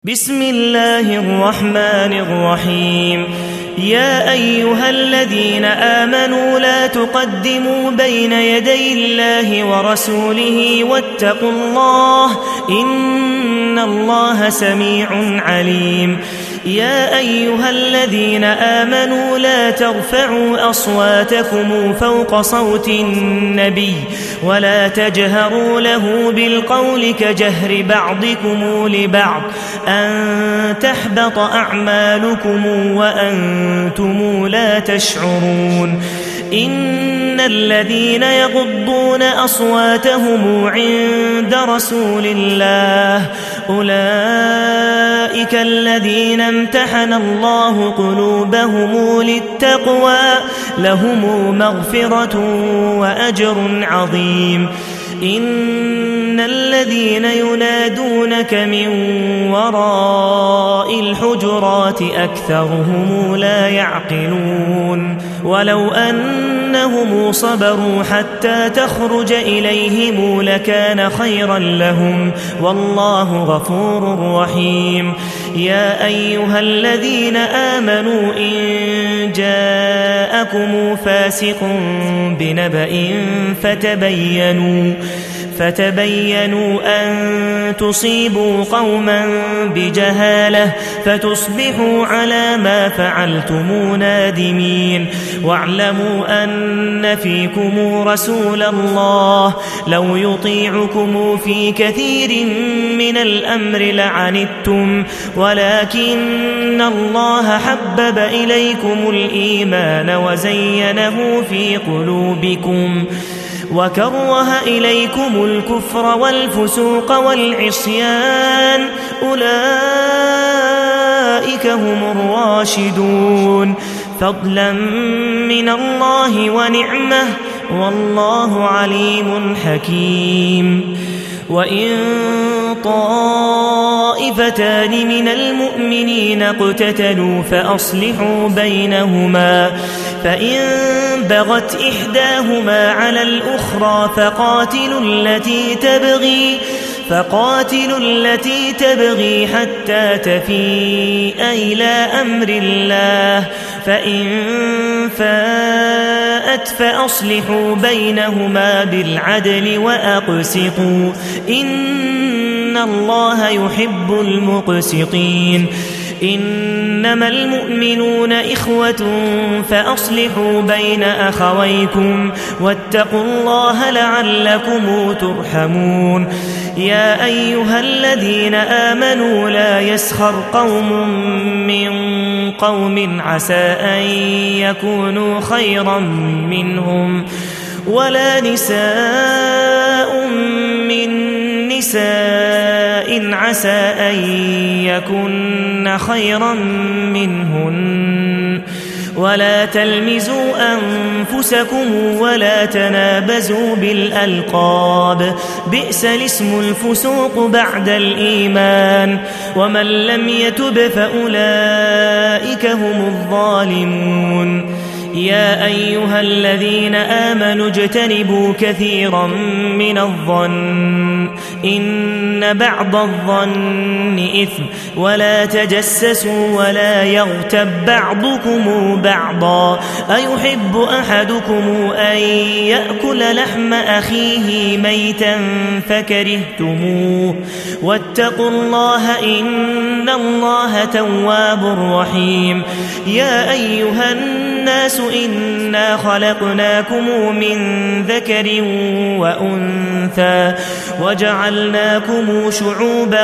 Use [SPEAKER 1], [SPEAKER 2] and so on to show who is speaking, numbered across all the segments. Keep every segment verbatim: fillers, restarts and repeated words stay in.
[SPEAKER 1] بسم الله الرحمن الرحيم يا أيها الذين آمنوا لا تقدموا بين يدي الله ورسوله واتقوا الله إن الله سميع عليم يا أيها الذين آمنوا لا ترفعوا أصواتكم فوق صوت النبي ولا تجهروا له بالقول كجهر بعضكم لبعض أن تحبط أعمالكم وأنتم لا تشعرون إن الذين يغضون أصواتهم عند رسول الله أولئك الذين امتحن الله قلوبهم للتقوى لهم مغفرة وأجر عظيم إن الذين ينادونك من وراء الحجرات أكثرهم لا يعقلون ولو أنهم صبروا حتى تخرج إليهم لكان خيرا لهم والله غفور رحيم يا أيها الذين آمنوا إن جاءكم فاسق بنبأ فتبينوا فتبينوا أن تصيبوا قوما بجهالة فتصبحوا على ما فعلتم نادمين واعلموا أن فيكم رسول الله لو يطيعكم في كثير من الأمر لعنتم ولكن الله حبب إليكم الإيمان وزينه في قلوبكم وكره إليكم الكفر والفسوق والعصيان أولئك هم الراشدون فضلا من الله ونعمه والله عليم حكيم وإن طائفتان من المؤمنين اقتتلوا فأصلحوا بينهما فإن بغت إحداهما على الأخرى فقاتلوا التي تبغي فقاتلوا التي تبغي حتى تفيء إلى أمر الله فإن فاءت فأصلحوا بينهما بالعدل وأقسطوا إن الله يحب المقسطين إنما المؤمنون إخوة فأصلحوا بين أخويكم واتقوا الله لعلكم ترحمون يا أيها الذين آمنوا لا يسخر قوم من قوم عسى أن يكونوا خيرا منهم ولا نساء من نساء عسى أن يكن خيرا منهن ولا تلمزوا أنفسكم ولا تنابزوا بالألقاب بئس الاسم الفسوق بعد الإيمان ومن لم يتب فأولئك هم الظالمون يا أيها الذين آمنوا اجتنبوا كثيرا من الظن إن بعض الظن إثم ولا تجسسوا ولا يغتب بعضكم بعضا أيحب أحدكم أن يأكل لحم أخيه ميتا فكرهتموه واتقوا الله إن الله تواب رحيم يا أيها الناس إنا خلقناكم من ذكر وأنثى وجعلناكم شعوبا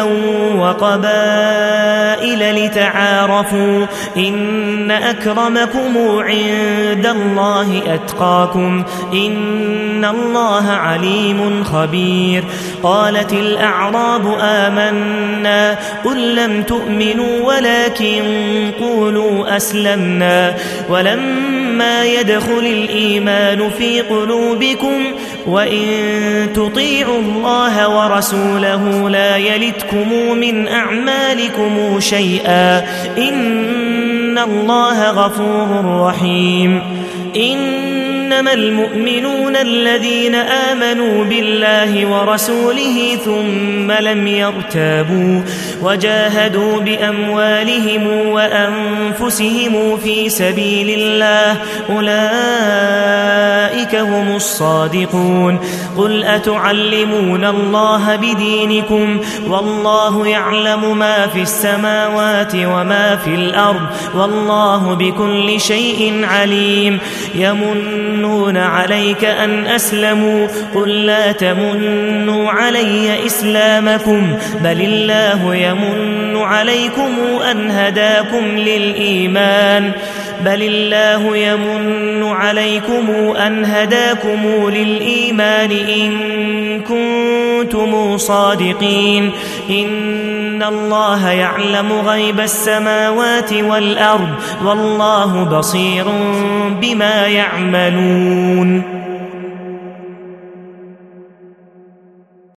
[SPEAKER 1] وقبائل لتعارفوا إن أكرمكم عند الله أتقاكم إن الله عليم خبير قالت الأعراب آمنا قل لم تؤمنوا ولكن قولوا أسلمنا ولما يدخل الإيمان في قلوبكم وإن تطيعوا الله ورسوله لا يلتكم من أعمالكم شيئا إن الله غفور رحيم إن إنما المؤمنون الذين آمنوا بالله ورسوله ثم لم يرتابوا وجاهدوا بأموالهم وأنفسهم في سبيل الله أولئك هم الصادقون قل أتعلمون الله بدينكم والله يعلم ما في السماوات وما في الأرض والله بكل شيء عليم يمنون عليك أن أسلموا قل لا تمنوا علي إسلامكم بل الله يمن عليكم أن هداكم للإيمان بل الله يمن عليكم أن هداكم للإيمان إن كنتم صادقين إن الله يعلم غيب السماوات والأرض والله بصير بما يعملون